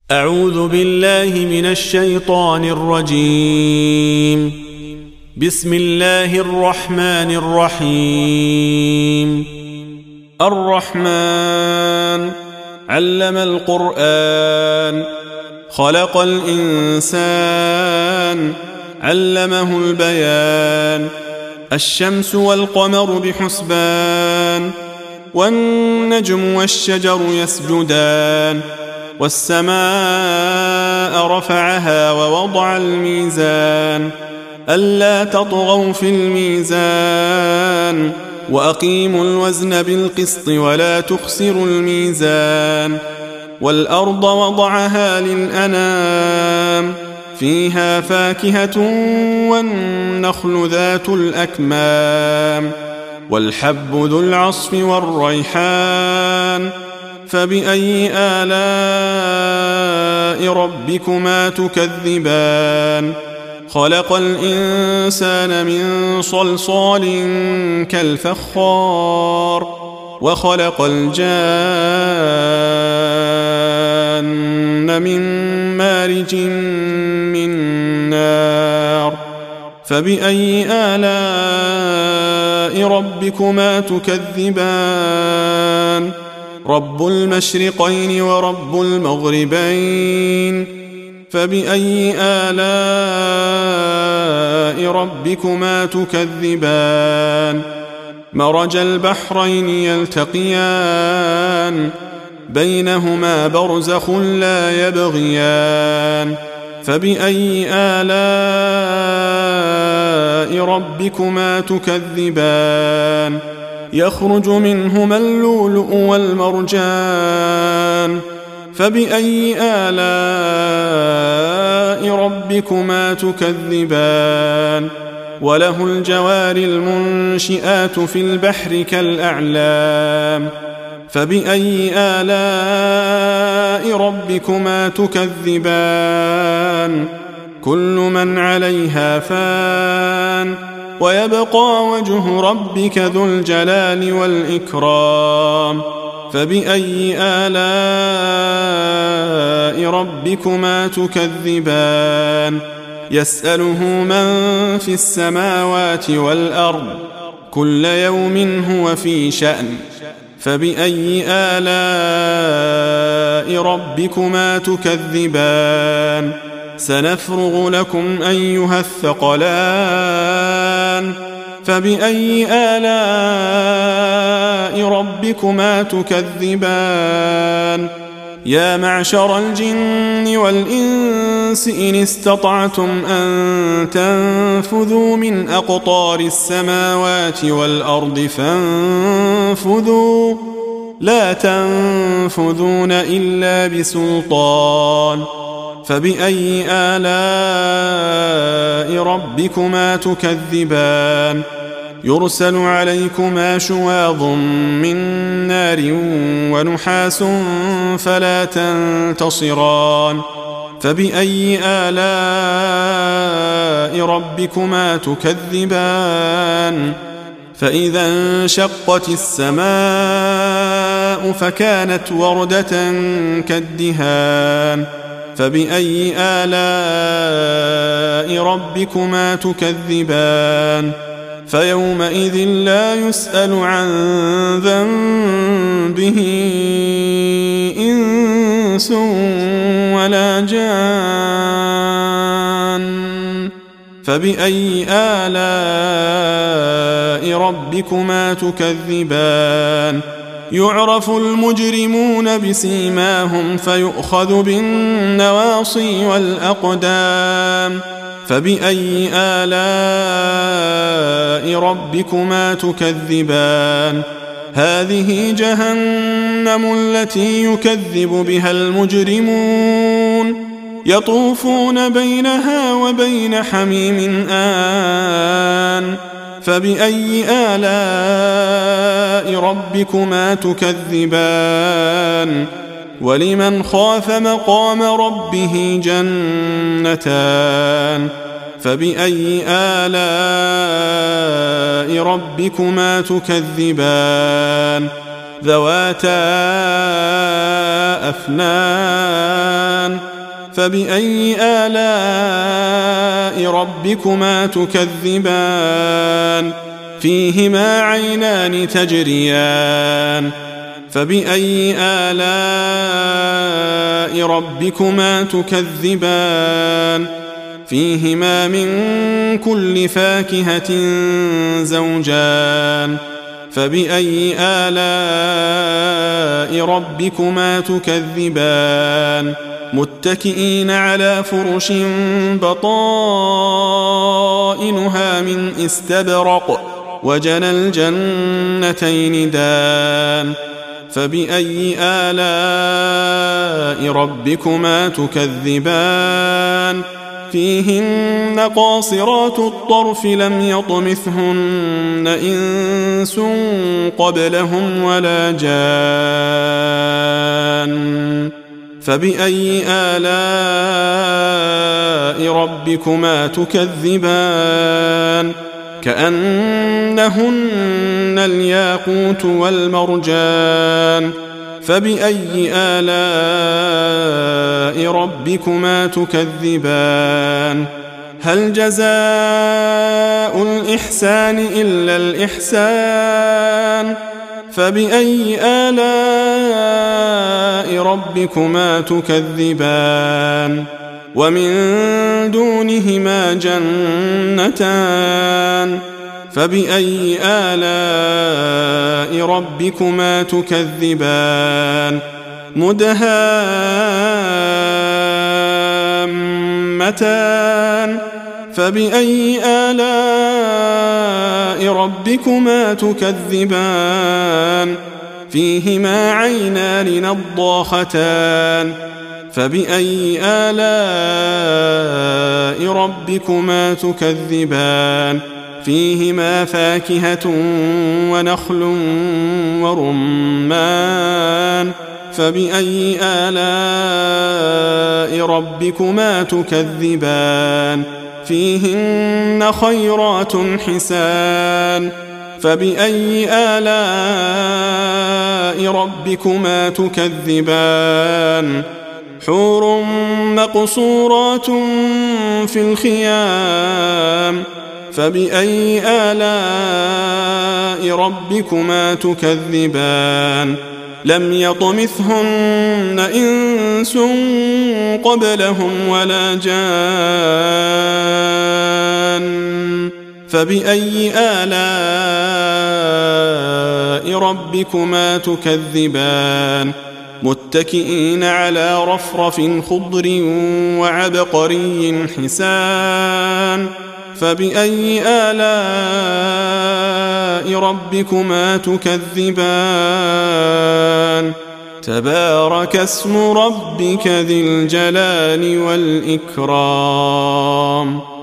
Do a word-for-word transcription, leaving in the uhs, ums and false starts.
أعوذ بالله من الشيطان الرجيم. بسم الله الرحمن الرحيم. الرحمن علم القرآن، خلق الإنسان، علمه البيان. الشمس والقمر بحسبان، والنجم والشجر يسجدان. والسماء رفعها ووضع الميزان، ألا تطغوا في الميزان، وأقيموا الوزن بالقسط ولا تخسروا الميزان. والأرض وضعها للأنام، فيها فاكهة والنخل ذات الأكمام، والحب ذو العصف والريحان. فبأي آلاء ربكما تكذبان؟ خلق الإنسان من صلصال كالفخار، وخلق الجان من مارج من نار. فبأي آلاء ربكما تكذبان؟ رب المشرقين ورب المغربين. فبأي آلاء ربكما تكذبان؟ مرج البحرين يلتقيان، بينهما برزخ لا يبغيان. فبأي آلاء ربكما تكذبان؟ يخرج منهما اللؤلؤ والمرجان. فبأي آلاء ربكما تكذبان؟ وله الجوار المنشئات في البحر كالأعلام. فبأي آلاء ربكما تكذبان؟ كل من عليها فان، ويبقى وجه ربك ذو الجلال والإكرام. فبأي آلاء ربكما تكذبان؟ يسأله من في السماوات والأرض، كل يوم هو في شأن. فبأي آلاء ربكما تكذبان؟ سنفرغ لكم أيها الثقلان. فبأي آلاء ربكما تكذبان؟ يا معشر الجن والإنس إن استطعتم أن تنفذوا من أقطار السماوات والأرض فانفذوا، لا تنفذون إلا بسلطان. فبأي آلاء ربكما تكذبان؟ يرسل عليكما شواظ من نار ونحاس فلا تنتصران. فبأي آلاء ربكما تكذبان؟ فإذا انشقت السماء فكانت وردة كالدهان. فبأي آلاء ربكما تكذبان؟ فيومئذ لا يسأل عن ذنبه إنس ولا جان. فبأي آلاء ربكما تكذبان؟ يعرف المجرمون بسيماهم فيؤخذ بالنواصي والأقدام. فبأي آلاء ربكما تكذبان؟ هذه جهنم التي يكذب بها المجرمون، يطوفون بينها وبين حميم آن. فبأي آلاء ربكما تكذبان؟ ولمن خاف مقام ربه جنتان. فبأي آلاء ربكما تكذبان؟ ذواتا أفنان فبأي آلاء ربكما تكذبان فيهما عينان تجريان فبأي آلاء ربكما تكذبان فيهما من كل فاكهة زوجان فبأي آلاء ربكما تكذبان متكئين على فرش بطائنها من استبرق وجنى الجنتين دان فبأي آلاء ربكما تكذبان فيهن قاصرات الطرف لم يطمثهن إنس قبلهم ولا جان فبأي آلاء ربكما تكذبان كأنهن الياقوت والمرجان فبأي آلاء ربكما تكذبان هل جزاء الإحسان إلا الإحسان فبأي آلاء ربكما تكذبان ومن دونهما جنتان فبأي آلاء ربكما تكذبان مدهامتان فبأي آلاء ربكما تكذبان فيهما عينان نضاختان فبأي آلاء ربكما تكذبان فيهما فاكهة ونخل ورمان فبأي آلاء ربكما تكذبان فيهن خيرات حسان فبأي آلاء ربكما تكذبان حور مقصورات في الخيام فبأي آلاء ربكما تكذبان لم يطمثهن إنس قبلهم ولا جان فبأي آلاء ربكما تكذبان متكئين على رفرف خضر وعبقري حسان فبأي آلاء ربكما تكذبان تبارك اسم ربك ذي الجلال والإكرام